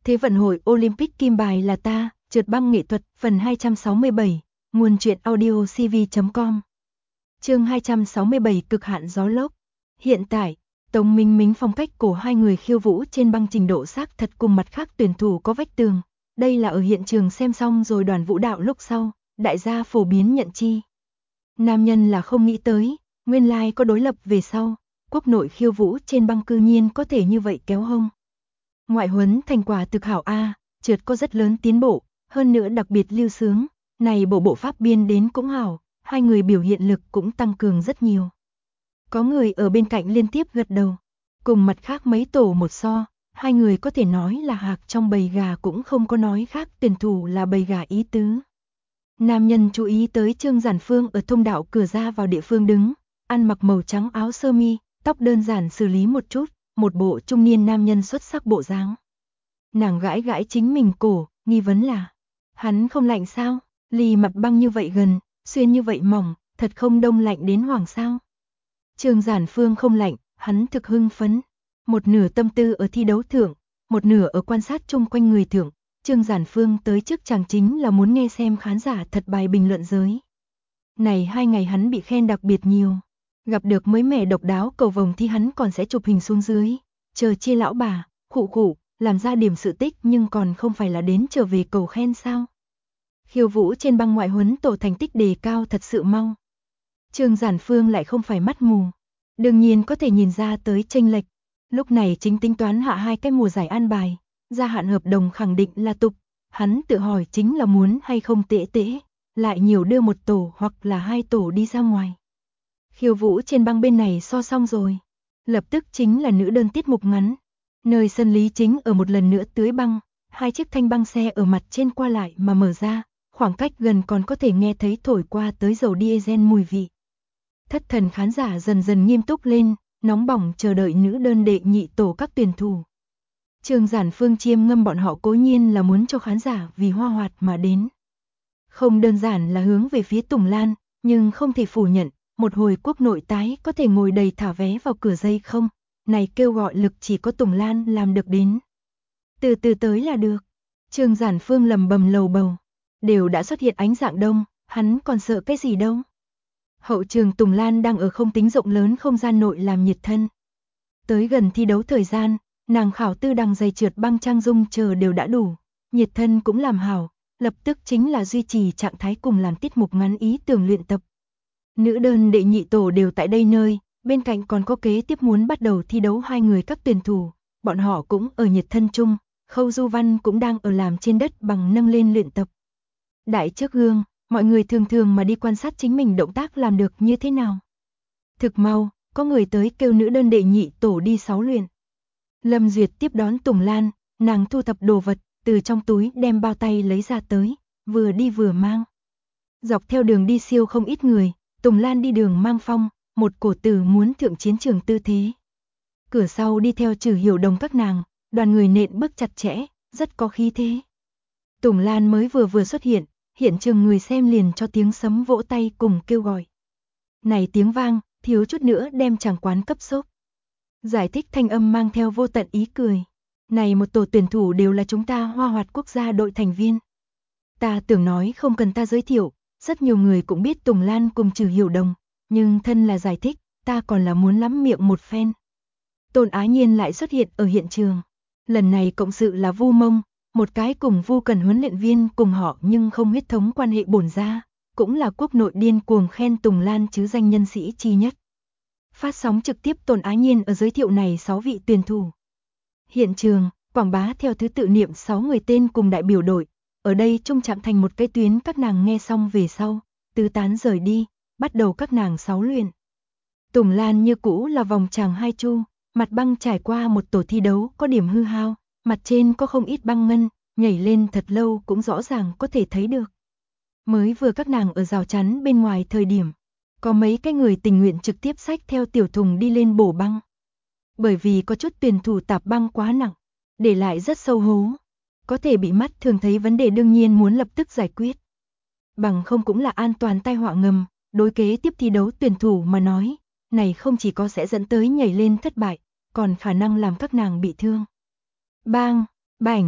Thế vận hội Olympic kim bài là ta, trượt băng nghệ thuật, phần 267, nguồn truyện audio cv.com. Chương 267 cực hạn gió lốc. Hiện tại, Tống Minh Mính phong cách của hai người khiêu vũ trên băng trình độ xác thật cùng mặt khác tuyển thủ có vách tường. Đây là ở hiện trường xem xong rồi đoàn vũ đạo lúc sau, đại gia phổ biến nhận chi. Nam nhân là không nghĩ tới, nguyên lai có đối lập về sau, quốc nội khiêu vũ trên băng cư nhiên có thể như vậy kéo hông. Ngoại huấn thành quả thực hảo A, trượt có rất lớn tiến bộ, hơn nữa đặc biệt lưu sướng, này bộ pháp biên đến cũng hảo, hai người biểu hiện lực cũng tăng cường rất nhiều. Có người ở bên cạnh liên tiếp gật đầu, cùng mặt khác mấy tổ một so, hai người có thể nói là hạc trong bầy gà cũng không có nói khác tuyển thủ là bầy gà ý tứ. Nam nhân chú ý tới Trương Giản Phương ở thông đạo cửa ra vào địa phương đứng, ăn mặc màu trắng áo sơ mi, tóc đơn giản xử lý một chút, một bộ trung niên nam nhân xuất sắc bộ dáng. Nàng gãi gãi chính mình cổ, nghi vấn là, hắn không lạnh sao, ly mặt băng như vậy gần, xuyên như vậy mỏng, thật không đông lạnh đến hoảng sao. Trương Giản Phương không lạnh, hắn thực hưng phấn, một nửa tâm tư ở thi đấu thượng, một nửa ở quan sát chung quanh người thượng. Trương Giản Phương tới trước chàng chính là muốn nghe xem khán giả thật bài bình luận giới. Này 2 ngày hắn bị khen đặc biệt nhiều, gặp được mới mẻ độc đáo cầu vồng thì hắn còn sẽ chụp hình xuống dưới, chờ chia lão bà, khụ, làm ra điểm sự tích nhưng còn không phải là đến trở về cầu khen sao. Khiêu vũ trên băng ngoại huấn tổ thành tích đề cao thật sự mau. Trương Giản Phương lại không phải mắt mù, đương nhiên có thể nhìn ra tới chênh lệch, lúc này chính tính toán hạ 2 cái mùa giải an bài. Gia hạn hợp đồng khẳng định là tục, hắn tự hỏi chính là muốn hay không tễ, lại nhiều đưa một tổ hoặc là 2 tổ đi ra ngoài. Khiêu vũ trên băng bên này so xong rồi, lập tức chính là nữ đơn tiết mục ngắn, nơi sân lý chính ở một lần nữa tưới băng, 2 chiếc thanh băng xe ở mặt trên qua lại mà mở ra, khoảng cách gần còn có thể nghe thấy thổi qua tới dầu diesel mùi vị. Thất thần khán giả dần dần nghiêm túc lên, nóng bỏng chờ đợi nữ đơn đệ nhị tổ các tuyển thủ. Trương Giản Phương chiêm ngâm bọn họ cố nhiên là muốn cho khán giả vì hoa hoạt mà đến. Không đơn giản là hướng về phía Tùng Lan, nhưng không thể phủ nhận, một hồi quốc nội tái có thể ngồi đầy thả vé vào cửa dây không, này kêu gọi lực chỉ có Tùng Lan làm được đến. Từ từ tới là được, Trương Giản Phương lầm bầm lầu bầu, đều đã xuất hiện ánh dạng đông, hắn còn sợ cái gì đâu. Hậu trường Tùng Lan đang ở không tính rộng lớn không gian nội làm nhiệt thân. Tới gần thi đấu thời gian, nàng khảo tư đằng giày trượt băng trang dung chờ đều đã đủ, nhiệt thân cũng làm hảo, lập tức chính là duy trì trạng thái cùng làm tiết mục ngắn ý tưởng luyện tập. Nữ đơn đệ nhị tổ đều tại đây nơi, bên cạnh còn có kế tiếp muốn bắt đầu thi đấu 2 người các tuyển thủ, bọn họ cũng ở nhiệt thân chung, Khâu Du Văn cũng đang ở làm trên đất bằng nâng lên luyện tập. Đại trước gương, mọi người thường mà đi quan sát chính mình động tác làm được như thế nào. Thực mau, có người tới kêu nữ đơn đệ nhị tổ đi 6 luyện. Lâm Duyệt tiếp đón Tùng Lan, nàng thu thập đồ vật, từ trong túi đem bao tay lấy ra tới, vừa đi vừa mang. Dọc theo đường đi siêu không ít người, Tùng Lan đi đường mang phong, một cổ tử muốn thượng chiến trường tư thế. Cửa sau đi theo Trử Hiểu Đồng các nàng, đoàn người nện bước chặt chẽ, rất có khí thế. Tùng Lan mới vừa xuất hiện, hiện trường người xem liền cho tiếng sấm vỗ tay cùng kêu gọi. Này tiếng vang, thiếu chút nữa đem chàng quán cấp sốc. Giải thích thanh âm mang theo vô tận ý cười. Này một tổ tuyển thủ đều là chúng ta Hoa Hoạt quốc gia đội thành viên. Ta tưởng nói không cần ta giới thiệu, rất nhiều người cũng biết Tùng Lan cùng Trử Hiểu Đồng, nhưng thân là giải thích, ta còn là muốn lắm miệng một phen. Tôn Á Nhiên lại xuất hiện ở hiện trường. Lần này cộng sự là Vu Mông, một cái cùng Vu Cần huấn luyện viên cùng họ nhưng không huyết thống quan hệ bổn ra, cũng là quốc nội điên cuồng khen Tùng Lan chứ danh nhân sĩ chi nhất. Phát sóng trực tiếp Tôn Á Nhiên ở giới thiệu này 6 vị tuyển thủ. Hiện trường, quảng bá theo thứ tự niệm 6 người tên cùng đại biểu đội, ở đây trung chạm thành một cái tuyến các nàng nghe xong về sau, tứ tán rời đi, bắt đầu các nàng 6 luyện. Tùng Lan như cũ là vòng tràng 2 chu, mặt băng trải qua một tổ thi đấu có điểm hư hao, mặt trên có không ít băng ngân, nhảy lên thật lâu cũng rõ ràng có thể thấy được. Mới vừa các nàng ở rào chắn bên ngoài thời điểm, có mấy cái người tình nguyện trực tiếp xách theo tiểu thùng đi lên bổ băng. Bởi vì có chút tuyển thủ tạp băng quá nặng, để lại rất sâu hố. Có thể bị mắt thường thấy vấn đề đương nhiên muốn lập tức giải quyết. Bằng không cũng là an toàn tai họa ngầm, đối kế tiếp thi đấu tuyển thủ mà nói, này không chỉ có sẽ dẫn tới nhảy lên thất bại, còn khả năng làm các nàng bị thương. Bang, bảnh,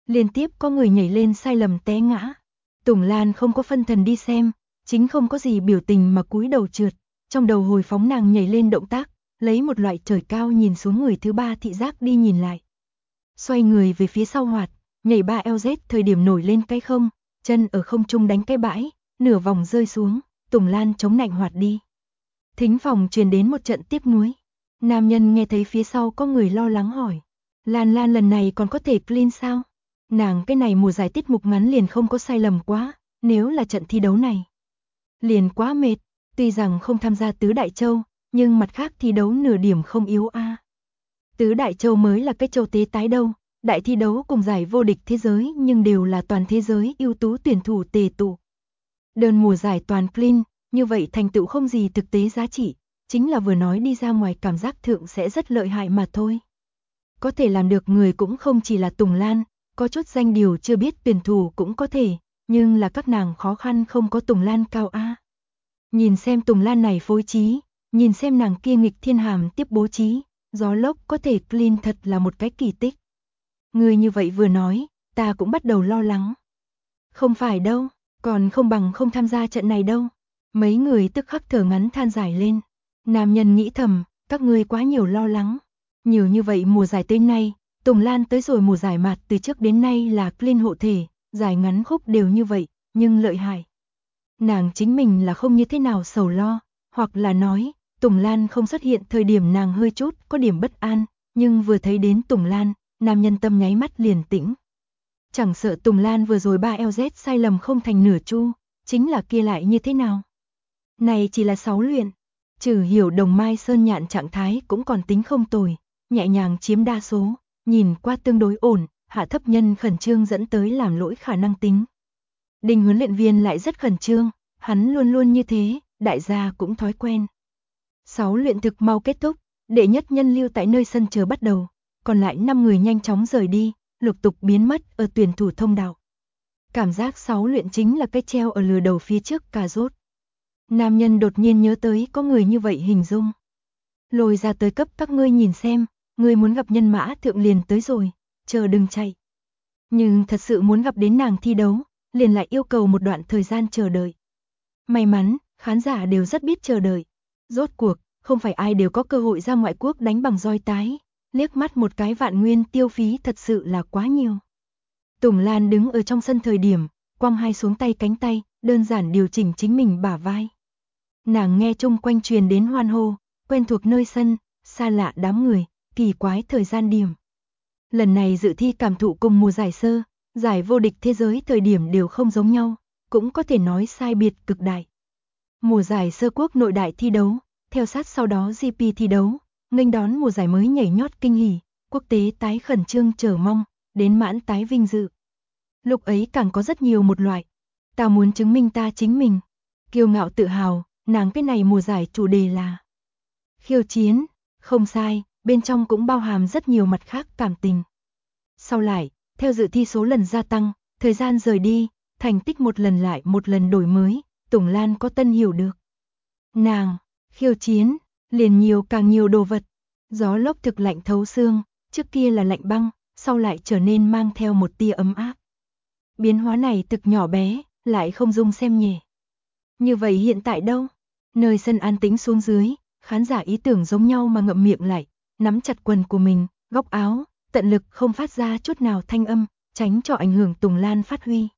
Liên tiếp có người nhảy lên sai lầm té ngã. Tùng Lan không có phân thần đi xem, chính không có gì biểu tình mà cúi đầu trượt, trong đầu hồi phóng nàng nhảy lên động tác, lấy một loại trời cao nhìn xuống người thứ ba thị giác đi nhìn lại. Xoay người về phía sau hoạt, nhảy 3LZ thời điểm nổi lên cái không, chân ở không trung đánh cái bãi, nửa vòng rơi xuống, Tùng Lan chống nạnh hoạt đi. Thính phòng truyền đến một trận tiếc nuối. Nam nhân nghe thấy phía sau có người lo lắng hỏi, Lan Lan lần này còn có thể clean sao? Nàng cái này mùa giải tiết mục ngắn liền không có sai lầm quá, nếu là trận thi đấu này liền quá mệt, tuy rằng không tham gia tứ đại châu, nhưng mặt khác thi đấu nửa điểm không yếu a. Tứ đại châu mới là cái châu tế tái đâu, đại thi đấu cùng giải vô địch thế giới nhưng đều là toàn thế giới ưu tú tuyển thủ tề tụ. Đơn mùa giải toàn clean, như vậy thành tựu không gì thực tế giá trị, chính là vừa nói đi ra ngoài cảm giác thượng sẽ rất lợi hại mà thôi. Có thể làm được người cũng không chỉ là Tùng Lan, có chút danh điều chưa biết tuyển thủ cũng có thể, nhưng là các nàng khó khăn không có Tùng Lan cao a. Nhìn xem Tùng Lan này phối trí, nhìn xem nàng kia nghịch thiên hàm tiếp bố trí, gió lốc có thể clean thật là một cái kỳ tích. Người như vậy vừa nói, ta cũng bắt đầu lo lắng. Không phải đâu, còn không bằng không tham gia trận này đâu. Mấy người tức khắc thở ngắn than dài lên. Nam nhân nghĩ thầm, các ngươi quá nhiều lo lắng. Nhiều như vậy mùa giải tới nay, Tùng Lan tới rồi mùa giải mạt từ trước đến nay là clean hộ thể, giải ngắn khúc đều như vậy, nhưng lợi hại. Nàng chính mình là không như thế nào sầu lo, hoặc là nói, Tùng Lan không xuất hiện thời điểm nàng hơi chút có điểm bất an, nhưng vừa thấy đến Tùng Lan, nam nhân tâm nháy mắt liền tĩnh. Chẳng sợ Tùng Lan vừa rồi 3LZ sai lầm không thành nửa chu, chính là kia lại như thế nào? Này chỉ là 6 luyện, trừ hiểu Đồng Mai Sơn Nhạn trạng thái cũng còn tính không tồi, nhẹ nhàng chiếm đa số, nhìn qua tương đối ổn, hạ thấp nhân khẩn trương dẫn tới làm lỗi khả năng tính. Đinh huấn luyện viên lại rất khẩn trương, hắn luôn luôn như thế, đại gia cũng thói quen. 6 luyện thực mau kết thúc, đệ nhất nhân lưu tại nơi sân chờ bắt đầu, còn lại 5 người nhanh chóng rời đi, lục tục biến mất ở tuyển thủ thông đạo. Cảm giác 6 luyện chính là cái treo ở lừa đầu phía trước cà rốt. Nam nhân đột nhiên nhớ tới có người như vậy hình dung. Lôi ra tới cấp các ngươi nhìn xem, ngươi muốn gặp nhân mã thượng liền tới rồi, chờ đừng chạy. Nhưng thật sự muốn gặp đến nàng thi đấu, liền lại yêu cầu một đoạn thời gian chờ đợi. May mắn, khán giả đều rất biết chờ đợi. Rốt cuộc, không phải ai đều có cơ hội ra ngoại quốc đánh bằng roi tái, liếc mắt một cái vạn nguyên tiêu phí thật sự là quá nhiều. Tùng Lan đứng ở trong sân thời điểm, quăng hai xuống tay cánh tay, đơn giản điều chỉnh chính mình bả vai. Nàng nghe chung quanh truyền đến hoan hô, quen thuộc nơi sân, xa lạ đám người, kỳ quái thời gian điểm. Lần này dự thi cảm thụ cùng mùa giải sơ, giải vô địch thế giới thời điểm đều không giống nhau, cũng có thể nói sai biệt cực đại. Mùa giải sơ quốc nội đại thi đấu, theo sát sau đó GP thi đấu, nghênh đón mùa giải mới nhảy nhót kinh hỉ, quốc tế tái khẩn trương chờ mong, đến mãn tái vinh dự. Lúc ấy càng có rất nhiều một loại, ta muốn chứng minh ta chính mình, kiêu ngạo tự hào, nàng cái này mùa giải chủ đề là khiêu chiến, không sai, bên trong cũng bao hàm rất nhiều mặt khác cảm tình. Sau lại, theo dự thi số lần gia tăng, thời gian rời đi, thành tích một lần lại một lần đổi mới, Tùng Lan có tân hiểu được. Nàng, khiêu chiến, liền nhiều càng nhiều đồ vật. Gió lốc thực lạnh thấu xương, trước kia là lạnh băng, sau lại trở nên mang theo một tia ấm áp. Biến hóa này thực nhỏ bé, lại không dung xem nhẹ. Như vậy hiện tại đâu? Nơi sân an tĩnh xuống dưới, khán giả ý tưởng giống nhau mà ngậm miệng lại, nắm chặt quần của mình, góc áo, tận lực không phát ra chút nào thanh âm, tránh cho ảnh hưởng Tùng Lan phát huy.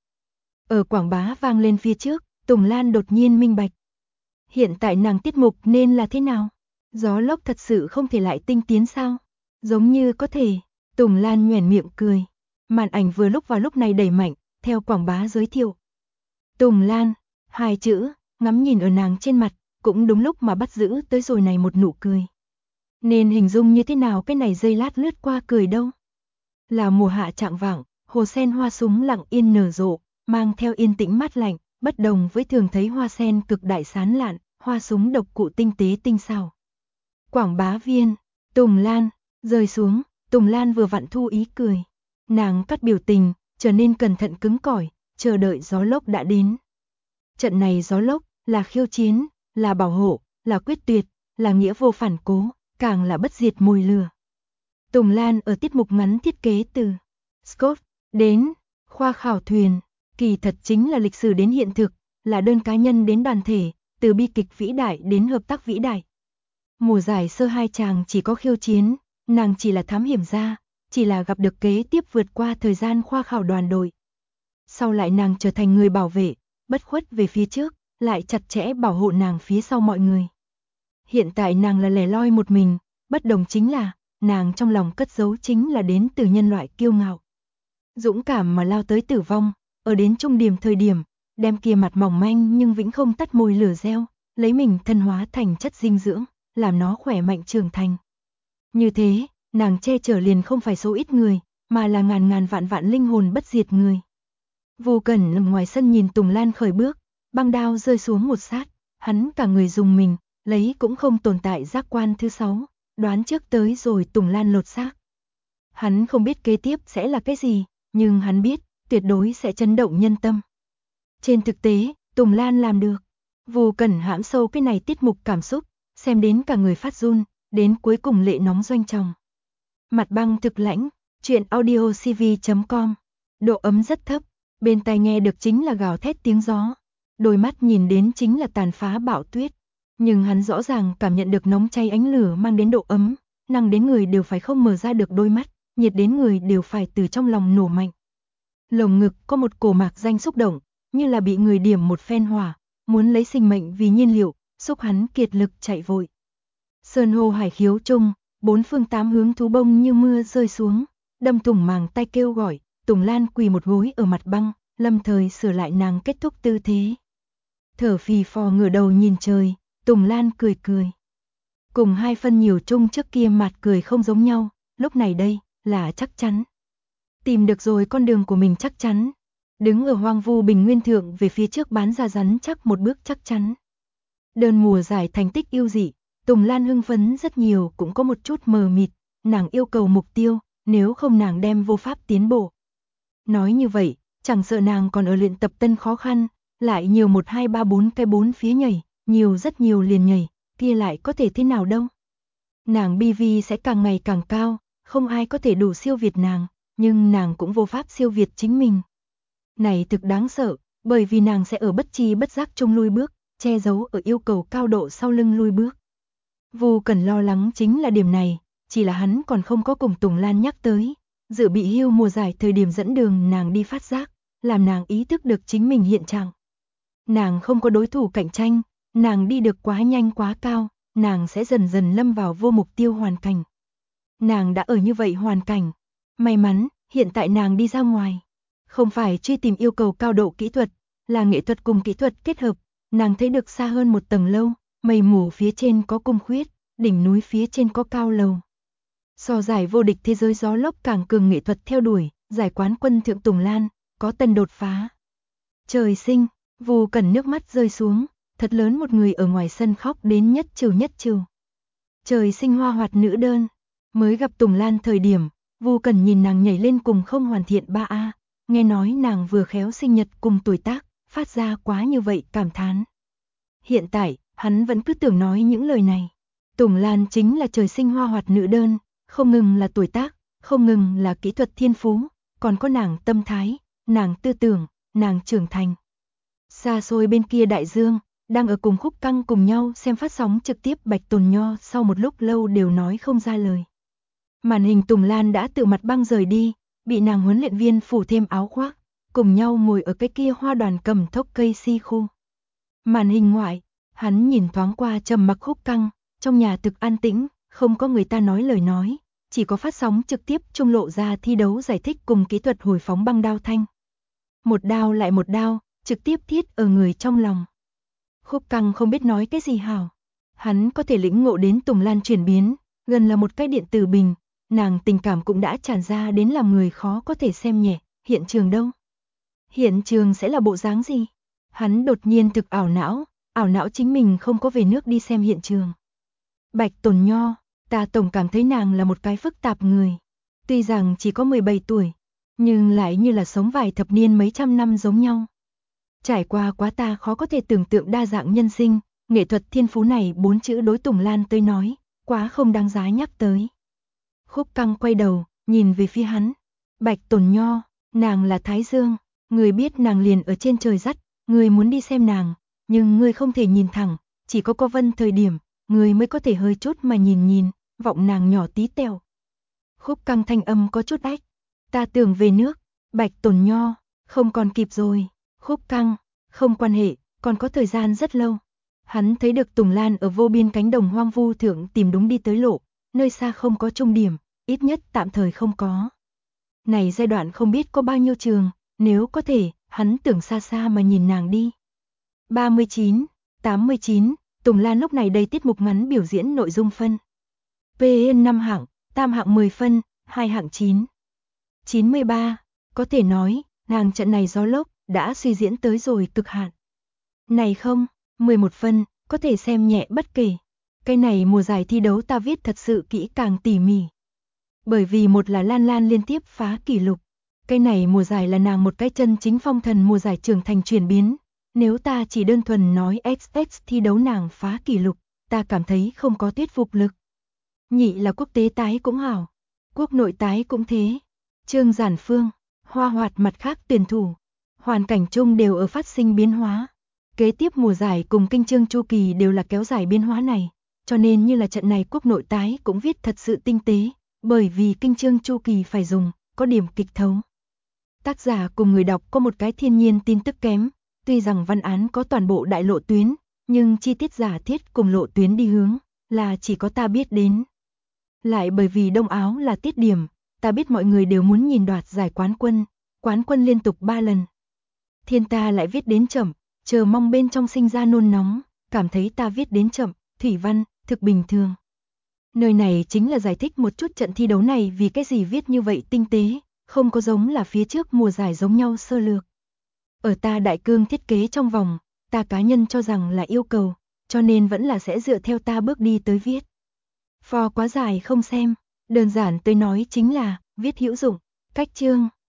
Ở quảng bá vang lên phía trước, Tùng Lan đột nhiên minh bạch. Hiện tại nàng tiết mục nên là thế nào? Gió lốc thật sự không thể lại tinh tiến sao? Giống như có thể, Tùng Lan nhoẻn miệng cười. Màn ảnh vừa lúc vào lúc này đẩy mạnh, theo quảng bá giới thiệu. Tùng Lan, hai chữ, ngắm nhìn ở nàng trên mặt, cũng đúng lúc mà bắt giữ tới rồi này một nụ cười. Nên hình dung như thế nào cái này giây lát lướt qua cười đâu? Là mùa hạ trạng vạng, hồ sen hoa súng lặng yên nở rộ, mang theo yên tĩnh mát lạnh, bất đồng với thường thấy hoa sen cực đại sán lạn, hoa súng độc cụ tinh tế tinh xảo. Quảng bá viên, Tùng Lan, rơi xuống, Tùng Lan vừa vặn thu ý cười. Nàng cắt biểu tình, trở nên cẩn thận cứng cỏi, chờ đợi gió lốc đã đến. Trận này gió lốc, là khiêu chiến, là bảo hộ, là quyết tuyệt, là nghĩa vô phản cố, càng là bất diệt mồi lửa. Tùng Lan ở tiết mục ngắn thiết kế từ Scott Đến, khoa khảo thuyền, kỳ thật chính là lịch sử đến hiện thực, là đơn cá nhân đến đoàn thể, từ bi kịch vĩ đại đến hợp tác vĩ đại. Mùa giải sơ hai chàng chỉ có khiêu chiến, nàng chỉ là thám hiểm gia, chỉ là gặp được kế tiếp vượt qua thời gian khoa khảo đoàn đội. Sau lại nàng trở thành người bảo vệ, bất khuất về phía trước, lại chặt chẽ bảo hộ nàng phía sau mọi người. Hiện tại nàng là lẻ loi một mình, bất đồng chính là, nàng trong lòng cất giấu chính là đến từ nhân loại kiêu ngạo. Dũng cảm mà lao tới tử vong, ở đến trung điểm thời điểm, đem kia mặt mỏng manh nhưng vĩnh không tắt môi lửa gieo, lấy mình thân hóa thành chất dinh dưỡng, làm nó khỏe mạnh trưởng thành. Như thế, nàng che chở liền không phải số ít người, mà là ngàn ngàn vạn vạn linh hồn bất diệt người. Vô Cẩn nằm ngoài sân nhìn Tùng Lan khởi bước, băng đao rơi xuống một sát, hắn cả người dùng mình, lấy cũng không tồn tại giác quan thứ 6, đoán trước tới rồi Tùng Lan lột xác. Hắn không biết kế tiếp sẽ là cái gì, nhưng hắn biết, tuyệt đối sẽ chấn động nhân tâm. Trên thực tế, Tùng Lan làm được. Vô Cẩn hãm sâu cái này tiết mục cảm xúc, xem đến cả người phát run, đến cuối cùng lệ nóng doanh tròng. Mặt băng thực lãnh, truyện audio cv.com, độ ấm rất thấp, bên tai nghe được chính là gào thét tiếng gió, đôi mắt nhìn đến chính là tàn phá bão tuyết, nhưng hắn rõ ràng cảm nhận được nóng cháy ánh lửa mang đến độ ấm, năng đến người đều phải không mở ra được đôi mắt, nhiệt đến người đều phải từ trong lòng nổ mạnh. Lồng ngực có một cổ mạc danh xúc động, như là bị người điểm một phen hỏa, muốn lấy sinh mệnh vì nhiên liệu, xúc hắn kiệt lực chạy vội. Sơn hô hải khiếu chung, bốn phương tám hướng thú bông như mưa rơi xuống, đâm thủng màng tay kêu gọi, Tùng Lan quỳ một gối ở mặt băng, lâm thời sửa lại nàng kết thúc tư thế. Thở phì phò ngửa đầu nhìn trời, Tùng Lan cười cười. Cùng hai phân nhiều chung trước kia mặt cười không giống nhau, lúc này đây, là chắc chắn. Tìm được rồi con đường của mình chắc chắn. Đứng ở hoang vu bình nguyên thượng về phía trước bán ra rắn chắc một bước chắc chắn. Đơn mùa giải thành tích yêu dị, Tùng Lan hưng phấn rất nhiều cũng có một chút mờ mịt, nàng yêu cầu mục tiêu, nếu không nàng đem vô pháp tiến bộ. Nói như vậy, chẳng sợ nàng còn ở luyện tập tân khó khăn, lại nhiều 1 2 3 4 cái 4 phía nhảy, nhiều rất nhiều liền nhảy, kia lại có thể thế nào đâu. Nàng BV sẽ càng ngày càng cao, không ai có thể đủ siêu việt nàng, nhưng nàng cũng vô pháp siêu việt chính mình. Này thực đáng sợ, bởi vì nàng sẽ ở bất tri bất giác chung lui bước, che giấu ở yêu cầu cao độ sau lưng lui bước. Vô Cần lo lắng chính là điểm này, chỉ là hắn còn không có cùng Tùng Lan nhắc tới. Dự bị hưu mùa giải thời điểm dẫn đường nàng đi phát giác, làm nàng ý thức được chính mình hiện trạng. Nàng không có đối thủ cạnh tranh, nàng đi được quá nhanh quá cao, nàng sẽ dần dần lâm vào vô mục tiêu hoàn cảnh. Nàng đã ở như vậy hoàn cảnh. May mắn, hiện tại nàng đi ra ngoài. Không phải truy tìm yêu cầu cao độ kỹ thuật, là nghệ thuật cùng kỹ thuật kết hợp. Nàng thấy được xa hơn một tầng lâu, mây mù phía trên có cung khuyết, đỉnh núi phía trên có cao lầu. So giải vô địch thế giới gió lốc càng cường nghệ thuật theo đuổi, giải quán quân thượng Tùng Lan, có tân đột phá. Trời sinh, Vô Cần nước mắt rơi xuống, thật lớn một người ở ngoài sân khóc đến nhất trừ. Trời sinh hoa hoạt nữ đơn, mới gặp Tùng Lan thời điểm, Vô Cần nhìn nàng nhảy lên cùng không hoàn thiện 3A, nghe nói nàng vừa khéo sinh nhật cùng tuổi tác, phát ra quá như vậy cảm thán. Hiện tại, hắn vẫn cứ tưởng nói những lời này. Tùng Lan chính là trời sinh hoa hoạt nữ đơn, không ngừng là tuổi tác, không ngừng là kỹ thuật thiên phú, còn có nàng tâm thái, nàng tư tưởng, nàng trưởng thành. Xa xôi bên kia đại dương, đang ở cùng Khúc Căng cùng nhau xem phát sóng trực tiếp Bạch Tồn Nho sau một lúc lâu đều nói không ra lời. Màn hình Tùng Lan đã tự mặt băng rời đi, bị nàng huấn luyện viên phủ thêm áo khoác, cùng nhau ngồi ở cái kia hoa đoàn cầm thốc cây si khu. Màn hình ngoại, hắn nhìn thoáng qua trầm mặc Khúc Căng, trong nhà thực an tĩnh, không có người ta nói lời nói, chỉ có phát sóng trực tiếp trung lộ ra thi đấu giải thích cùng kỹ thuật hồi phóng băng đao thanh. Một đao lại một đao, trực tiếp thiết ở người trong lòng. Khúc Căng không biết nói cái gì hảo. Hắn có thể lĩnh ngộ đến Tùng Lan chuyển biến, gần là một cái điện tử bình, nàng tình cảm cũng đã tràn ra đến làm người khó có thể xem nhẹ, hiện trường đâu? Hiện trường sẽ là bộ dáng gì? Hắn đột nhiên thực ảo não chính mình không có về nước đi xem hiện trường. Bạch Tồn Nho, ta tổng cảm thấy nàng là một cái phức tạp người. Tuy rằng chỉ có 17 tuổi, nhưng lại như là sống vài thập niên mấy trăm năm giống nhau. Trải qua quá ta khó có thể tưởng tượng đa dạng nhân sinh, nghệ thuật thiên phú này 4 chữ đối Tùng Lan tới nói, quá không đáng giá nhắc tới. Khúc Căng quay đầu, nhìn về phía hắn. Bạch Tồn Nho, Nàng là Thái Dương, người biết nàng liền ở trên trời dắt, người muốn đi xem nàng, nhưng người không thể nhìn thẳng, chỉ có vân thời điểm, người mới có thể hơi chút mà nhìn, vọng nàng nhỏ tí tẹo. Khúc Căng thanh âm có chút ách, ta tưởng về nước, Bạch Tồn Nho, không còn kịp rồi, Khúc Căng, không quan hệ, còn có thời gian rất lâu. Hắn thấy được Tùng Lan ở vô biên cánh đồng hoang vu thượng tìm đúng đi tới lộ, nơi xa không có trung điểm, ít nhất tạm thời không có. Này giai đoạn không biết có bao nhiêu trường, nếu có thể, hắn tưởng xa xa mà nhìn nàng đi. 39, 89, Tùng Lan lúc này đây tiết mục ngắn biểu diễn nội dung phân. PN 5 hạng, tam hạng 10 phân, 2 hạng 9. 93, có thể nói, nàng trận này gió lốc, đã suy diễn tới rồi cực hạn. Này không, 11 phân, có thể xem nhẹ bất kể. Cái này mùa giải thi đấu ta viết thật sự kỹ càng tỉ mỉ. Bởi vì một là Lan Lan liên tiếp phá kỷ lục. Cái này mùa giải là nàng một cái chân chính phong thần mùa giải trưởng thành chuyển biến. Nếu ta chỉ đơn thuần nói XX thi đấu nàng phá kỷ lục, ta cảm thấy không có thuyết phục lực. Nhị là quốc tế tái cũng hảo, quốc nội tái cũng thế. Trương Giản Phương, Hoa Hoạt mặt khác tuyển thủ, hoàn cảnh chung đều ở phát sinh biến hóa. Kế tiếp mùa giải cùng kinh chương chu kỳ đều là kéo dài biến hóa này, cho nên như là trận này quốc nội tái cũng viết thật sự tinh tế, bởi vì kinh chương chu kỳ phải dùng, có điểm kịch thấu. Tác giả cùng người đọc có một cái thiên nhiên tin tức kém, tuy rằng văn án có toàn bộ đại lộ tuyến, nhưng chi tiết giả thiết cùng lộ tuyến đi hướng, là chỉ có ta biết đến. Lại bởi vì Đông Áo là tiết điểm, ta biết mọi người đều muốn nhìn đoạt giải quán quân liên tục 3 lần. Thiên ta lại viết đến chậm, chờ mong bên trong sinh ra nôn nóng, cảm thấy ta viết đến chậm, thủy văn, thực bình thường. Nơi này chính là giải thích một chút trận thi đấu này vì cái gì viết như vậy tinh tế, không có giống là phía trước mùa giải giống nhau sơ lược. Ở ta đại cương thiết kế trong vòng, ta cá nhân cho rằng là yêu cầu, cho nên vẫn là sẽ dựa theo ta bước đi tới viết. For quá dài không xem, đơn giản tôi nói chính là, viết hữu dụng, cách chương.